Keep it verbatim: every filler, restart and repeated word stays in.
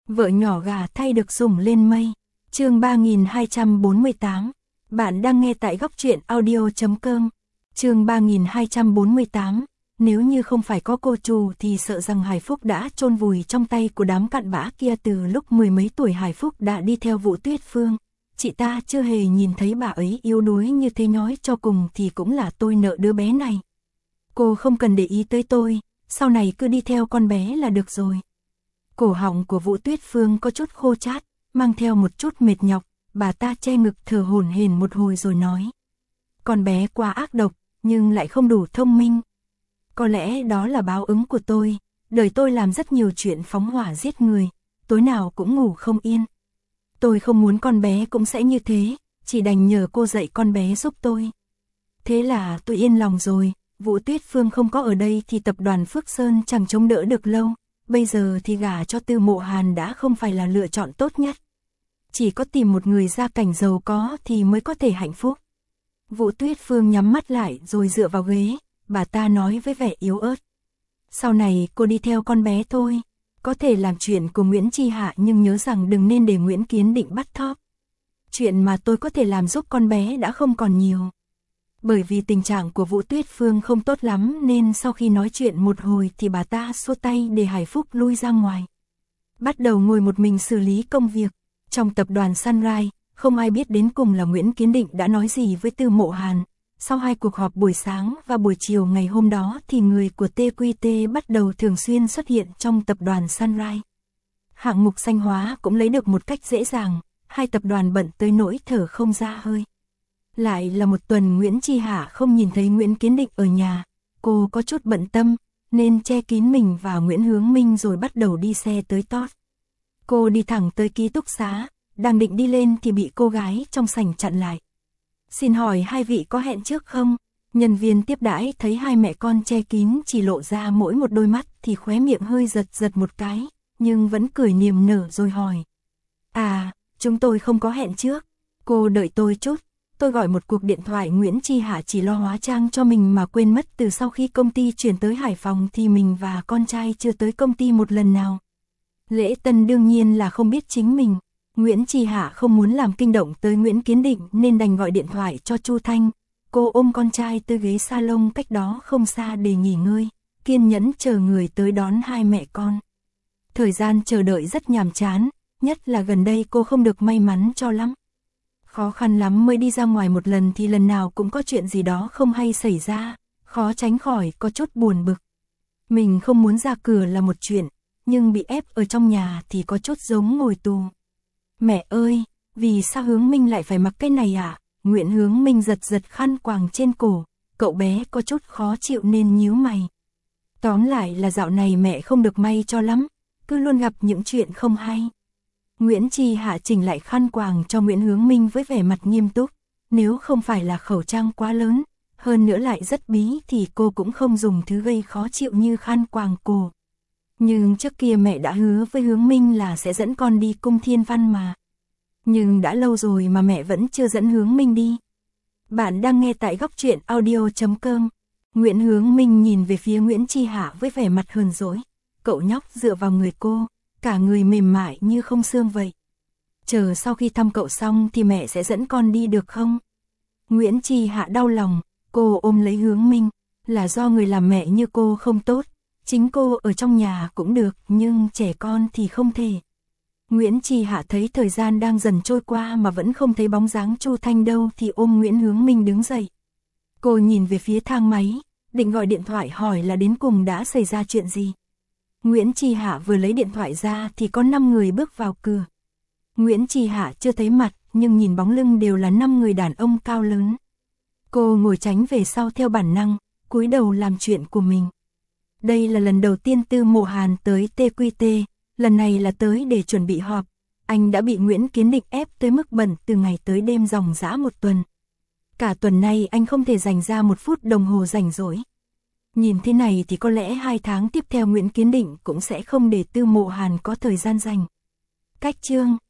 Vợ nhỏ gà thay được sủng lên mây. Chương ba nghìn hai trăm bốn mươi tám. Bạn đang nghe tại góc truyện audio chấm com. Chương ba nghìn hai trăm bốn mươi tám. Nếu như không phải có cô Trù thì sợ rằng Hải Phúc đã chôn vùi trong tay của đám cặn bã kia. Từ lúc mười mấy tuổi Hải Phúc đã đi theo Vũ Tuyết Phương. Chị ta chưa hề nhìn thấy bà ấy yếu đuối như thế, nói cho cùng thì cũng là tôi nợ đứa bé này. Cô không cần để ý tới tôi, sau này cứ đi theo con bé là được rồi. Cổ họng của Vũ Tuyết Phương có chút khô chát, mang theo một chút mệt nhọc, bà ta che ngực thở hổn hển một hồi rồi nói. Con bé quá ác độc, nhưng lại không đủ thông minh. Có lẽ đó là báo ứng của tôi, đời tôi làm rất nhiều chuyện phóng hỏa giết người, tối nào cũng ngủ không yên. Tôi không muốn con bé cũng sẽ như thế, chỉ đành nhờ cô dạy con bé giúp tôi. Thế là tôi yên lòng rồi, Vũ Tuyết Phương không có ở đây thì tập đoàn Phước Sơn chẳng chống đỡ được lâu. Bây giờ thì gả cho Tư Mộ Hàn đã không phải là lựa chọn tốt nhất. Chỉ có tìm một người gia cảnh giàu có thì mới có thể hạnh phúc. Vũ Tuyết Phương nhắm mắt lại rồi dựa vào ghế, bà ta nói với vẻ yếu ớt. Sau này cô đi theo con bé thôi, có thể làm chuyện của Nguyễn Chi Hạ nhưng nhớ rằng đừng nên để Nguyễn Kiến Định bắt thóp. Chuyện mà tôi có thể làm giúp con bé đã không còn nhiều. Bởi vì tình trạng của Vũ Tuyết Phương không tốt lắm nên sau khi nói chuyện một hồi thì bà ta xua tay để Hải Phúc lui ra ngoài. Bắt đầu ngồi một mình xử lý công việc. Trong tập đoàn Sunrise, không ai biết đến cùng là Nguyễn Kiến Định đã nói gì với Tư Mộ Hàn. Sau hai cuộc họp buổi sáng và buổi chiều ngày hôm đó thì người của tê quy tê bắt đầu thường xuyên xuất hiện trong tập đoàn Sunrise. Hạng mục xanh hóa cũng lấy được một cách dễ dàng, hai tập đoàn bận tới nỗi thở không ra hơi. Lại là một tuần Nguyễn Chi Hạ không nhìn thấy Nguyễn Kiến Định ở nhà, cô có chút bận tâm, nên che kín mình và Nguyễn Hướng Minh rồi bắt đầu đi xe tới Tót. Cô đi thẳng tới ký túc xá, đang định đi lên thì bị cô gái trong sảnh chặn lại. Xin hỏi hai vị có hẹn trước không? Nhân viên tiếp đãi thấy hai mẹ con che kín chỉ lộ ra mỗi một đôi mắt thì khóe miệng hơi giật giật một cái, nhưng vẫn cười niềm nở rồi hỏi. À, chúng tôi không có hẹn trước, cô đợi tôi chút. Tôi gọi một cuộc điện thoại, Nguyễn Chi Hạ chỉ lo hóa trang cho mình mà quên mất từ sau khi công ty chuyển tới Hải Phòng thì mình và con trai chưa tới công ty một lần nào. Lễ tân đương nhiên là không biết chính mình. Nguyễn Chi Hạ không muốn làm kinh động tới Nguyễn Kiến Định nên đành gọi điện thoại cho Chu Thanh. Cô ôm con trai tới ghế salon cách đó không xa để nghỉ ngơi, kiên nhẫn chờ người tới đón hai mẹ con. Thời gian chờ đợi rất nhàm chán, nhất là gần đây cô không được may mắn cho lắm. Khó khăn lắm mới đi ra ngoài một lần thì lần nào cũng có chuyện gì đó không hay xảy ra, khó tránh khỏi có chút buồn bực. Mình không muốn ra cửa là một chuyện, nhưng bị ép ở trong nhà thì có chút giống ngồi tù. Mẹ ơi, vì sao Hướng Minh lại phải mặc cái này ạ? À? Nguyễn Hướng Minh giật giật khăn quàng trên cổ, cậu bé có chút khó chịu nên nhíu mày. Tóm lại là dạo này mẹ không được may cho lắm, cứ luôn gặp những chuyện không hay. Nguyễn Chi Hạ chỉnh lại khăn quàng cho Nguyễn Hướng Minh với vẻ mặt nghiêm túc. Nếu không phải là khẩu trang quá lớn, hơn nữa lại rất bí thì cô cũng không dùng thứ gây khó chịu như khăn quàng cổ. Nhưng trước kia mẹ đã hứa với Hướng Minh là sẽ dẫn con đi cung Thiên Văn mà. Nhưng đã lâu rồi mà mẹ vẫn chưa dẫn Hướng Minh đi. Bạn đang nghe tại góc truyện audio chấm com. Nguyễn Hướng Minh nhìn về phía Nguyễn Chi Hạ với vẻ mặt hờn dỗi. Cậu nhóc dựa vào người cô, cả người mềm mại như không xương vậy. Chờ sau khi thăm cậu xong thì mẹ sẽ dẫn con đi được không? Nguyễn Chi Hạ đau lòng, cô ôm lấy Hướng Minh, là do người làm mẹ như cô không tốt. Chính cô ở trong nhà cũng được, nhưng trẻ con thì không thể. Nguyễn Chi Hạ thấy thời gian đang dần trôi qua mà vẫn không thấy bóng dáng Chu Thanh đâu thì ôm Nguyễn Hướng Minh đứng dậy. Cô nhìn về phía thang máy, định gọi điện thoại hỏi là đến cùng đã xảy ra chuyện gì. Nguyễn Chi Hạ vừa lấy điện thoại ra thì có năm người bước vào cửa. Nguyễn Chi Hạ chưa thấy mặt nhưng nhìn bóng lưng đều là năm người đàn ông cao lớn. Cô ngồi tránh về sau theo bản năng, cúi đầu làm chuyện của mình. Đây là lần đầu tiên Tư Mộ Hàn tới tê quy tê, lần này là tới để chuẩn bị họp. Anh đã bị Nguyễn Kiến Định ép tới mức bận từ ngày tới đêm ròng rã một tuần. Cả tuần nay anh không thể dành ra một phút đồng hồ rảnh rỗi. Nhìn thế này thì có lẽ hai tháng tiếp theo Nguyễn Kiến Định cũng sẽ không để Tư Mộ Hàn có thời gian dành. Cách chương